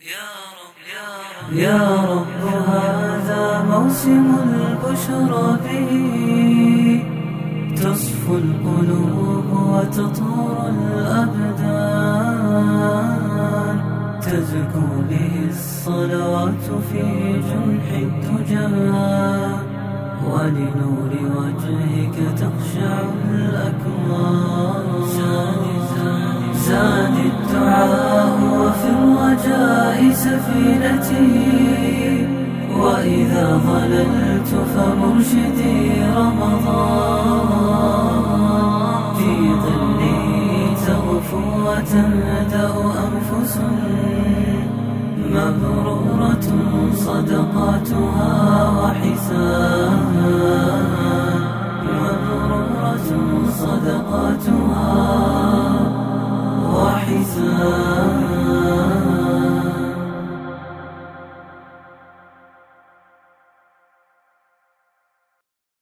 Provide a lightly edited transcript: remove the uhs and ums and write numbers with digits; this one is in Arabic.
يا رب هذا موسم البشرى به تصفو القلوب وتطهر الأبدان، تزكو به الصلوات في جنح الدجى، ولنور وجهك تخشع الأكوان. زاد الدعاء وفي الرجاء سفينتي، وإذا ضللت فمرشدي رمضان. في ظله تغفو وتهدأ أنفس مبرورة صدقاتها وحسان، مبرورة صدقاتها